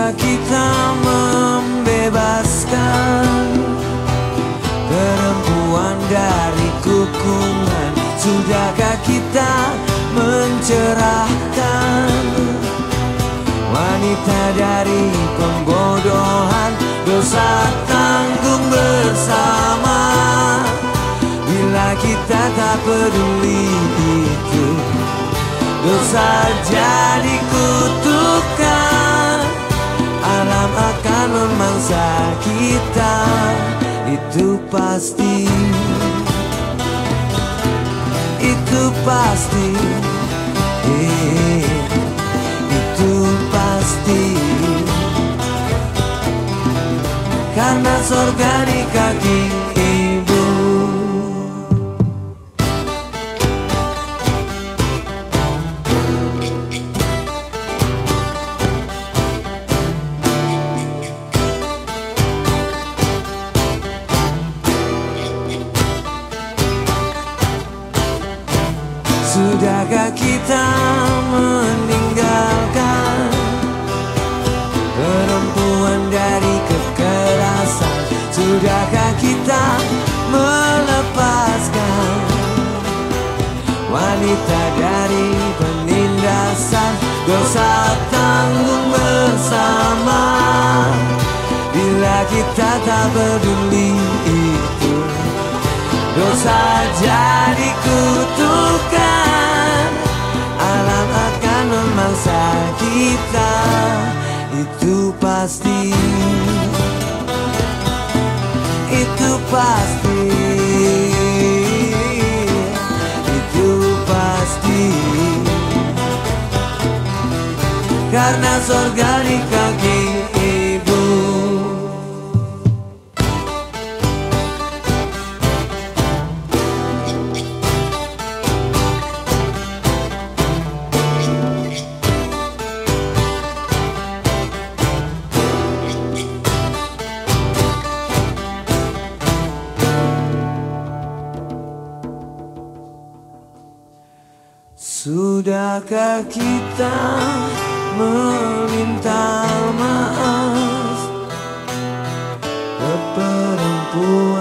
Sudahkah kita membebaskan perempuan dari kukungan? Sudahkah kita mencerahkan wanita dari pembodohan? Dosa tanggung bersama. Bila kita tak peduli itu, dosa jadi kutukan. Alam akan memangsa kita, itu pasti. Itu pasti, itu pasti. Karena surga di kaki ibu. Sudahkah kita meninggalkan perempuan dari kekerasan? Sudahkah kita melepaskan wanita dari penindasan? Dosa tanggung bersama. Bila kita tak peduli itu, dosa jadi kutukan. Alam akan memangsa kita, itu pasti. Itu pasti. Itu pasti. Karena surga di kaki ibu. Sudahkah kita meminta maaf ke perempuan